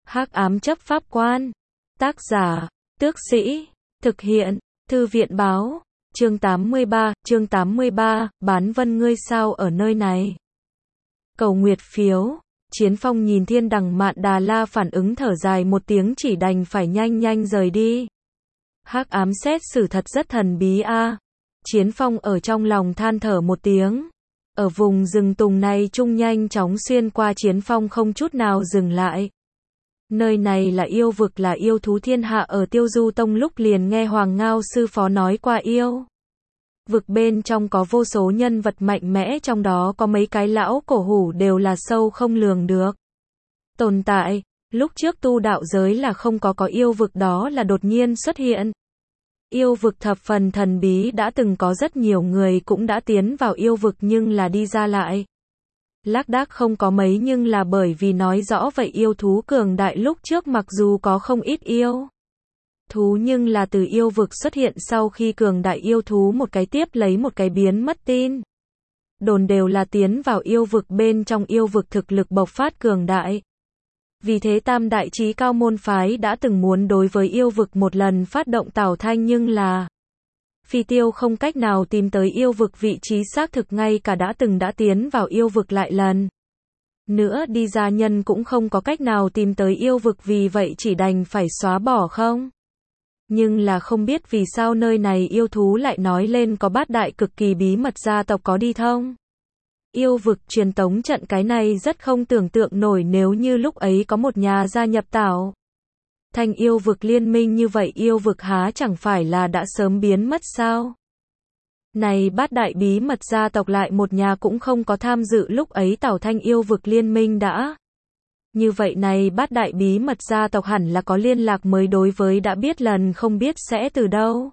Hắc ám chấp pháp quan. Tác giả, Tước Sĩ. Thực hiện, Thư viện báo. Chương 83, bán vân ngươi sao ở nơi này. Cầu nguyệt phiếu. Chiến Phong nhìn Thiên Đằng Mạn Đà La phản ứng thở dài một tiếng chỉ đành phải nhanh rời đi. Hắc ám xét xử thật rất thần bí a. Chiến Phong ở trong lòng than thở một tiếng. Ở vùng rừng tùng này trung nhanh chóng xuyên qua Chiến Phong không chút nào dừng lại. Nơi này là yêu vực, là yêu thú thiên hạ, ở Tiêu Du Tông lúc liền nghe Hoàng Ngao sư phó nói qua yêu vực bên trong có vô số nhân vật mạnh mẽ, trong đó có mấy cái lão cổ hủ đều là sâu không lường được tồn tại. Lúc trước tu đạo giới là không có yêu vực, đó là đột nhiên xuất hiện. Yêu vực thập phần thần bí, đã từng có rất nhiều người cũng đã tiến vào yêu vực nhưng là đi ra lại lác đác không có mấy, nhưng là bởi vì nói rõ vậy yêu thú cường đại lúc trước mặc dù có không ít yêu thú nhưng là từ yêu vực xuất hiện sau khi cường đại yêu thú một cái tiếp lấy một cái biến mất, tin đồn đều là tiến vào yêu vực bên trong yêu vực thực lực bộc phát cường đại. Vì thế Tam Đại Chí Cao môn phái đã từng muốn đối với yêu vực một lần phát động tảo thanh, nhưng là Phi Tiêu không cách nào tìm tới yêu vực vị trí xác thực, ngay cả đã tiến vào yêu vực lại lần nữa đi ra nhân cũng không có cách nào tìm tới yêu vực, vì vậy chỉ đành phải xóa bỏ không. Nhưng là không biết vì sao nơi này yêu thú lại nói lên có bát đại cực kỳ bí mật gia tộc có đi thông yêu vực truyền tống trận, cái này rất không tưởng tượng nổi, nếu như lúc ấy có một nhà gia nhập tảo thành yêu vực liên minh như vậy, yêu vực há chẳng phải là đã sớm biến mất sao? Này bát đại bí mật gia tộc lại một nhà cũng không có tham dự lúc ấy tảo thanh yêu vực liên minh đã. Như vậy này bát đại bí mật gia tộc hẳn là có liên lạc mới đối với đã biết lần không biết sẽ từ đâu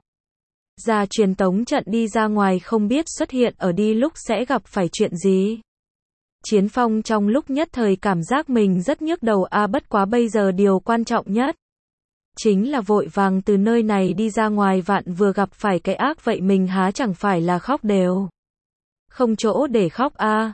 ra truyền tống trận đi ra ngoài, không biết xuất hiện ở đi lúc sẽ gặp phải chuyện gì. Chiến Phong trong lúc nhất thời cảm giác mình rất nhức đầu bất quá bây giờ điều quan trọng nhất chính là vội vàng từ nơi này đi ra ngoài, vạn vừa gặp phải cái ác vậy mình há chẳng phải là khóc đều không chỗ để khóc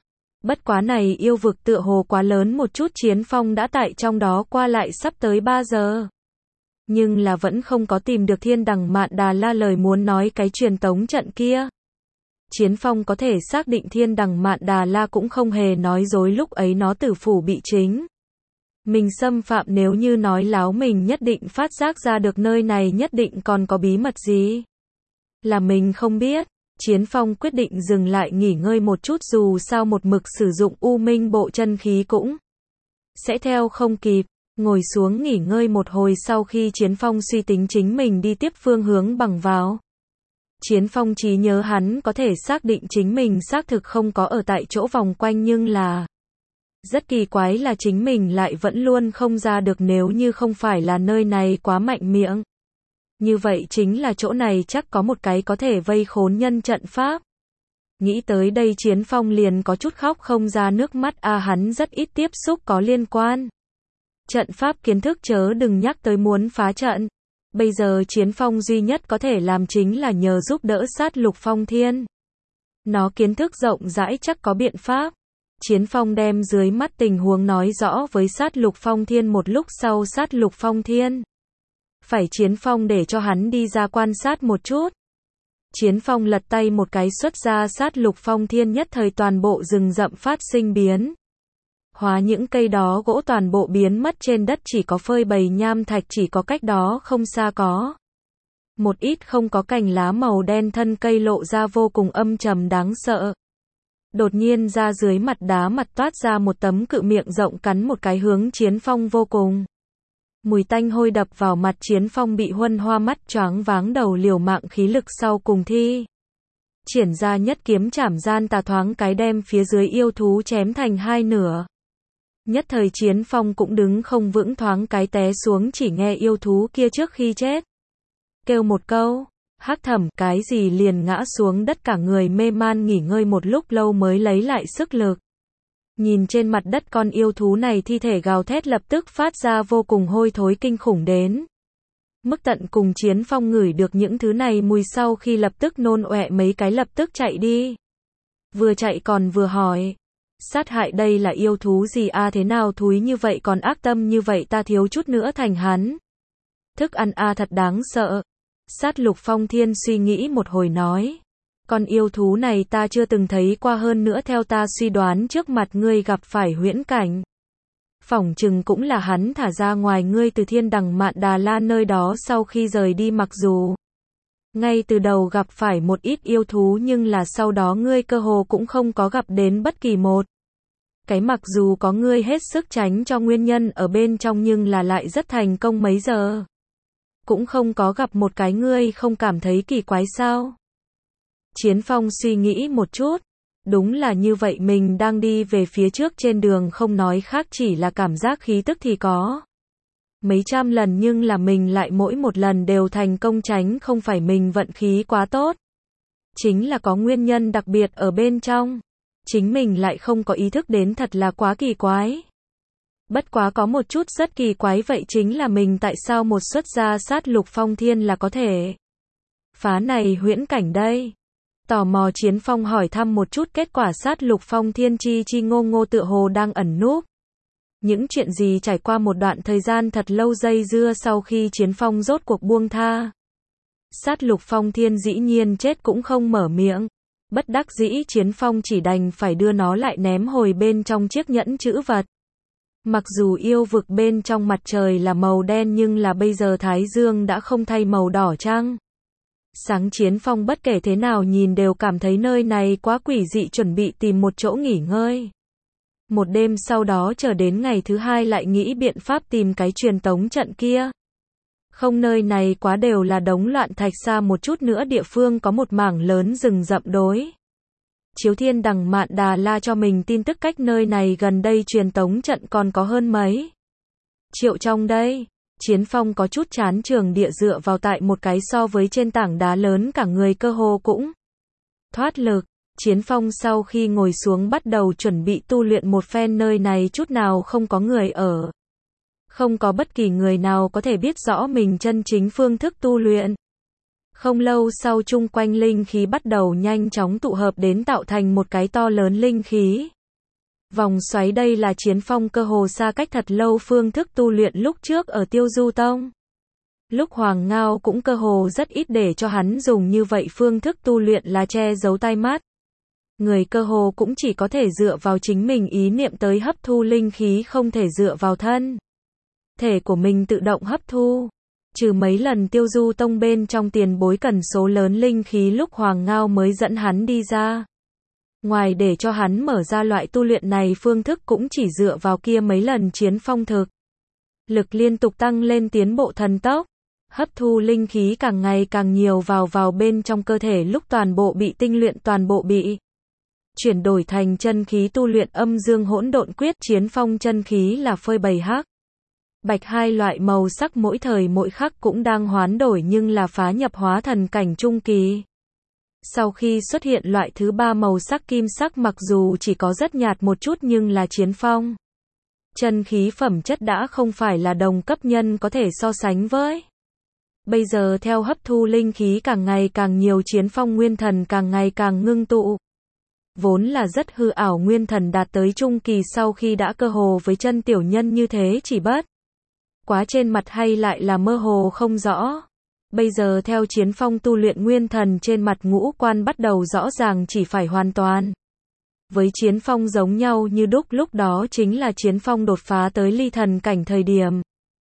Bất quá này yêu vực tựa hồ quá lớn một chút, Chiến Phong đã tại trong đó qua lại sắp tới 3 giờ. Nhưng là vẫn không có tìm được Thiên Đằng Mạn Đà La lời muốn nói cái truyền tống trận kia. Chiến Phong có thể xác định Thiên Đằng Mạn Đà La cũng không hề nói dối, lúc ấy nó tử phủ bị chính mình xâm phạm, nếu như nói láo mình nhất định phát giác ra được nơi này nhất định còn có bí mật gì là mình không biết. Chiến Phong quyết định dừng lại nghỉ ngơi một chút, dù sao một mực sử dụng U Minh bộ chân khí cũng sẽ theo không kịp. Ngồi xuống nghỉ ngơi một hồi, sau khi Chiến Phong suy tính chính mình đi tiếp phương hướng bằng vào. Chiến Phong trí nhớ hắn có thể xác định chính mình xác thực không có ở tại chỗ vòng quanh, nhưng là rất kỳ quái là chính mình lại vẫn luôn không ra được, nếu như không phải là nơi này quá mạnh miệng. Như vậy chính là chỗ này chắc có một cái có thể vây khốn nhân trận pháp. Nghĩ tới đây Chiến Phong liền có chút khóc không ra nước mắt hắn rất ít tiếp xúc có liên quan trận pháp kiến thức, chớ đừng nhắc tới muốn phá trận. Bây giờ Chiến Phong duy nhất có thể làm chính là nhờ giúp đỡ Sát Lục Phong Thiên. Nó kiến thức rộng rãi chắc có biện pháp. Chiến Phong đem dưới mắt tình huống nói rõ với Sát Lục Phong Thiên, một lúc sau Sát Lục Phong Thiên phải Chiến Phong để cho hắn đi ra quan sát một chút. Chiến Phong lật tay một cái xuất ra Sát Lục Phong Thiên, nhất thời toàn bộ rừng rậm phát sinh biến hóa, những cây đó gỗ toàn bộ biến mất, trên đất chỉ có phơi bày nham thạch, chỉ có cách đó không xa có một ít không có cành lá màu đen, thân cây lộ ra vô cùng âm trầm đáng sợ. Đột nhiên ra dưới mặt đá mặt toát ra một tấm cự miệng rộng, cắn một cái hướng Chiến Phong vô cùng mùi tanh hôi đập vào mặt. Chiến Phong bị huân hoa mắt choáng váng đầu, liều mạng khí lực sau cùng thi triển ra nhất kiếm chảm gian tà, thoáng cái đem phía dưới yêu thú chém thành hai nửa. Nhất thời Chiến Phong cũng đứng không vững, thoáng cái té xuống, chỉ nghe yêu thú kia trước khi chết kêu một câu Hắc Thẩm cái gì liền ngã xuống đất, cả người mê man, nghỉ ngơi một lúc lâu mới lấy lại sức lực. Nhìn trên mặt đất con yêu thú này thi thể gào thét, lập tức phát ra vô cùng hôi thối kinh khủng đến mức tận cùng. Chiến Phong ngửi được những thứ này mùi sau khi lập tức nôn ọe mấy cái, lập tức chạy đi. Vừa chạy còn vừa hỏi, Sát hại đây là yêu thú gì a, thế nào thúi như vậy còn ác tâm như vậy, ta thiếu chút nữa thành hắn. Thức ăn a, thật đáng sợ. Sát Lục Phong Thiên suy nghĩ một hồi nói. Con yêu thú này ta chưa từng thấy qua, hơn nữa theo ta suy đoán trước mặt ngươi gặp phải huyễn cảnh. Phỏng chừng cũng là hắn thả ra ngoài ngươi từ Thiên Đằng Mạn Đà La nơi đó sau khi rời đi, mặc dù ngay từ đầu gặp phải một ít yêu thú nhưng là sau đó ngươi cơ hồ cũng không có gặp đến bất kỳ một cái, mặc dù có ngươi hết sức tránh cho nguyên nhân ở bên trong nhưng là lại rất thành công, mấy giờ cũng không có gặp một cái, ngươi không cảm thấy kỳ quái sao? Chiến Phong suy nghĩ một chút. Đúng là như vậy, mình đang đi về phía trước trên đường không nói khác chỉ là cảm giác khí tức thì có mấy trăm lần nhưng là mình lại mỗi một lần đều thành công tránh, không phải mình vận khí quá tốt. Chính là có nguyên nhân đặc biệt ở bên trong. Chính mình lại không có ý thức đến, thật là quá kỳ quái. Bất quá có một chút rất kỳ quái, vậy chính là mình tại sao một xuất gia Sát Lục Phong Thiên là có thể phá này huyễn cảnh đây? Tò mò Chiến Phong hỏi thăm một chút, kết quả Sát Lục Phong Thiên chi ngô ngô tựa hồ đang ẩn núp. Những chuyện gì trải qua một đoạn thời gian thật lâu dây dưa, sau khi Chiến Phong rốt cuộc buông tha. Sát Lục Phong Thiên dĩ nhiên chết cũng không mở miệng. Bất đắc dĩ Chiến Phong chỉ đành phải đưa nó lại ném hồi bên trong chiếc nhẫn chữ vật. Mặc dù yêu vực bên trong mặt trời là màu đen nhưng là bây giờ Thái Dương đã không thay màu đỏ chăng? Sáng Chiến Phong bất kể thế nào nhìn đều cảm thấy nơi này quá quỷ dị, chuẩn bị tìm một chỗ nghỉ ngơi. Một đêm sau đó chờ đến ngày thứ hai lại nghĩ biện pháp tìm cái truyền tống trận kia. Không, nơi này quá đều là đống loạn thạch, xa một chút nữa địa phương có một mảng lớn rừng rậm đối. Chiếu Thiên Đằng Mạn Đà La cho mình tin tức cách nơi này gần đây truyền tống trận còn có hơn mấy triệu trong đây. Chiến Phong có chút chán trường địa dựa vào tại một cái so với trên tảng đá lớn, cả người cơ hồ cũng thoát lực. Chiến Phong sau khi ngồi xuống bắt đầu chuẩn bị tu luyện một phen, nơi này chút nào không có người ở. Không có bất kỳ người nào có thể biết rõ mình chân chính phương thức tu luyện. Không lâu sau chung quanh linh khí bắt đầu nhanh chóng tụ hợp đến tạo thành một cái to lớn linh khí vòng xoáy, đây là Chiến Phong cơ hồ xa cách thật lâu phương thức tu luyện lúc trước ở Tiêu Du Tông. Lúc Hoàng Ngao cũng cơ hồ rất ít để cho hắn dùng như vậy phương thức tu luyện là che giấu tai mắt. Người cơ hồ cũng chỉ có thể dựa vào chính mình ý niệm tới hấp thu linh khí, không thể dựa vào thân thể của mình tự động hấp thu. Trừ mấy lần Tiêu Du Tông bên trong tiền bối cần số lớn linh khí lúc Hoàng Ngao mới dẫn hắn đi ra. Ngoài để cho hắn mở ra loại tu luyện này phương thức cũng chỉ dựa vào kia mấy lần Chiến Phong thực lực liên tục tăng lên, tiến bộ thần tốc, hấp thu linh khí càng ngày càng nhiều vào bên trong cơ thể, lúc toàn bộ bị tinh luyện, toàn bộ bị chuyển đổi thành chân khí tu luyện Âm Dương Hỗn Độn Quyết. Chiến Phong chân khí là phơi bày hắc bạch hai loại màu sắc, mỗi thời mỗi khắc cũng đang hoán đổi nhưng là phá nhập hóa thần cảnh trung kỳ. Sau khi xuất hiện loại thứ ba màu sắc kim sắc, mặc dù chỉ có rất nhạt một chút nhưng là Chiến Phong chân khí phẩm chất đã không phải là đồng cấp nhân có thể so sánh với. Bây giờ theo hấp thu linh khí càng ngày càng nhiều, Chiến Phong nguyên thần càng ngày càng ngưng tụ. Vốn là rất hư ảo nguyên thần đạt tới trung kỳ sau khi đã cơ hồ với chân tiểu nhân như thế, chỉ bất quá trên mặt hay lại là mơ hồ không rõ. Bây giờ theo Chiến Phong tu luyện, nguyên thần trên mặt ngũ quan bắt đầu rõ ràng, chỉ phải hoàn toàn với Chiến Phong giống nhau như đúc. Lúc đó chính là Chiến Phong đột phá tới ly thần cảnh thời điểm.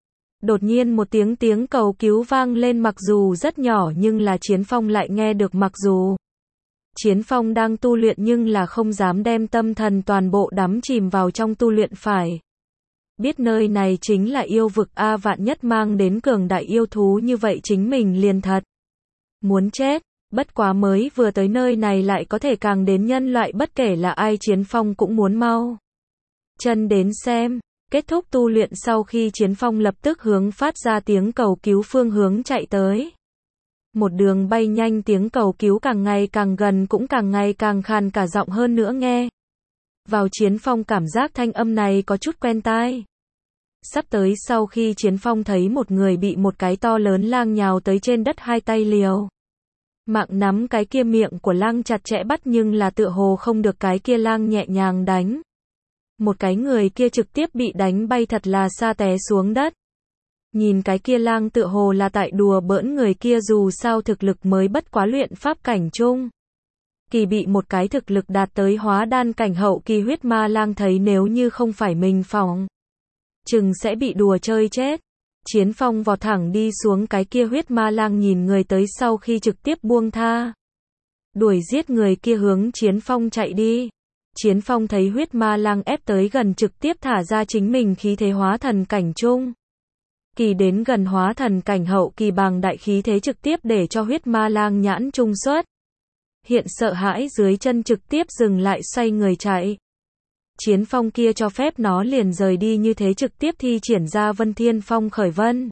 Đột nhiên một tiếng cầu cứu vang lên, mặc dù rất nhỏ nhưng là Chiến Phong lại nghe được, mặc dù Chiến Phong đang tu luyện nhưng là không dám đem tâm thần toàn bộ đắm chìm vào trong tu luyện, phải biết nơi này chính là yêu vực a, vạn nhất mang đến cường đại yêu thú như vậy chính mình liền thật muốn chết. Bất quá mới vừa tới nơi này lại có thể càng đến nhân loại, bất kể là ai Chiến Phong cũng muốn mau chân đến xem. Kết thúc tu luyện sau khi Chiến Phong lập tức hướng phát ra tiếng cầu cứu phương hướng chạy tới. Một đường bay nhanh, tiếng cầu cứu càng ngày càng gần, cũng càng ngày càng khàn cả giọng hơn nữa, nghe vào Chiến Phong cảm giác thanh âm này có chút quen tai. Sắp tới sau khi Chiến Phong thấy một người bị một cái to lớn lang nhào tới trên đất, hai tay liều mạng nắm cái kia miệng của lang chặt chẽ bắt, nhưng là tựa hồ không được cái kia lang nhẹ nhàng đánh Một cái người kia trực tiếp bị đánh bay thật là xa té xuống đất. Nhìn cái kia lang tựa hồ là tại đùa bỡn người kia dù sao thực lực mới bất quá luyện pháp cảnh trung. Kỳ bị một cái thực lực đạt tới hóa đan cảnh hậu kỳ huyết ma lang thấy nếu như không phải mình phòng, chừng sẽ bị đùa chơi chết. Chiến Phong vọt thẳng đi xuống cái kia huyết ma lang nhìn người tới sau khi trực tiếp buông tha. Đuổi giết người kia hướng Chiến Phong chạy đi. Chiến Phong thấy huyết ma lang ép tới gần trực tiếp thả ra chính mình khí thế hóa thần cảnh trung. Kỳ đến gần hóa thần cảnh hậu kỳ bằng đại khí thế trực tiếp để cho huyết ma lang nhãn trung xuất. Hiện sợ hãi dưới chân trực tiếp dừng lại xoay người chạy. Chiến Phong kia cho phép nó liền rời đi như thế trực tiếp thi triển ra Vân Thiên Phong khởi vân.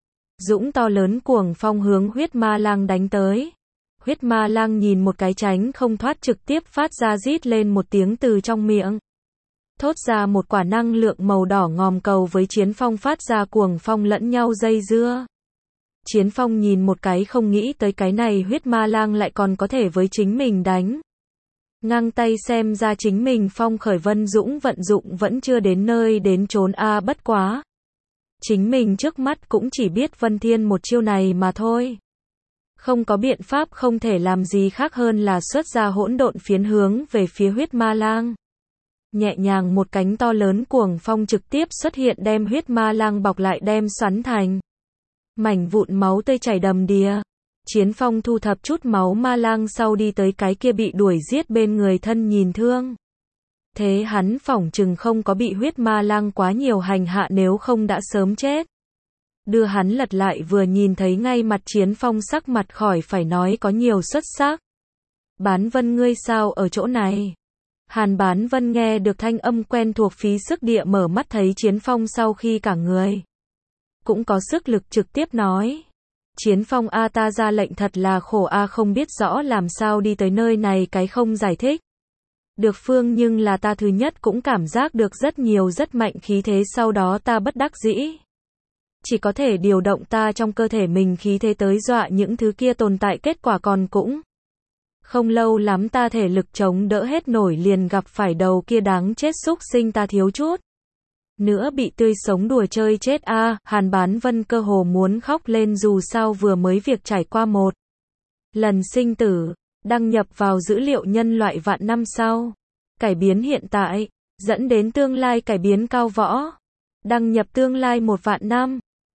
Dũng to lớn cuồng phong hướng huyết ma lang đánh tới. Huyết ma lang nhìn một cái tránh không thoát trực tiếp phát ra rít lên một tiếng từ trong miệng. Thốt ra một quả năng lượng màu đỏ ngòm cầu với Chiến Phong phát ra cuồng phong lẫn nhau dây dưa. Chiến Phong nhìn một cái không nghĩ tới cái này huyết ma lang lại còn có thể với chính mình đánh. Ngang tay xem ra chính mình phong khởi vân dũng vận dụng vẫn chưa đến nơi đến chốn bất quá. Chính mình trước mắt cũng chỉ biết Vân Thiên một chiêu này mà thôi. Không có biện pháp không thể làm gì khác hơn là xuất ra hỗn độn phiến hướng về phía huyết ma lang. Nhẹ nhàng một cánh to lớn cuồng phong trực tiếp xuất hiện đem huyết ma lang bọc lại đem xoắn thành mảnh vụn máu tươi chảy đầm đìa. Chiến Phong thu thập chút máu ma lang sau đi tới cái kia bị đuổi giết bên người thân nhìn thương. Thế hắn phỏng chừng không có bị huyết ma lang quá nhiều hành hạ nếu không đã sớm chết. Đưa hắn lật lại vừa nhìn thấy ngay mặt Chiến Phong sắc mặt khỏi phải nói có nhiều xuất sắc. Bán Vân ngươi sao ở chỗ này? Hàn Bán Vân nghe được thanh âm quen thuộc phí sức địa mở mắt thấy Chiến Phong sau khi cả người cũng có sức lực trực tiếp nói. Chiến Phong ta ra lệnh thật là khổ không biết rõ làm sao đi tới nơi này cái không giải thích. Được phương nhưng là ta thứ nhất cũng cảm giác được rất nhiều rất mạnh khí thế sau đó ta bất đắc dĩ. Chỉ có thể điều động ta trong cơ thể mình khí thế tới dọa những thứ kia tồn tại kết quả còn cũng. Không lâu lắm ta thể lực chống đỡ hết nổi liền gặp phải đầu kia đáng chết xúc sinh ta thiếu chút nữa bị tươi sống đùa chơi chết Hàn Bán Vân cơ hồ muốn khóc lên dù sao vừa mới việc trải qua một lần sinh tử, đăng nhập vào dữ liệu nhân loại vạn năm sau, cải biến hiện tại, dẫn đến tương lai cải biến cao võ, đăng nhập tương lai 1 vạn năm.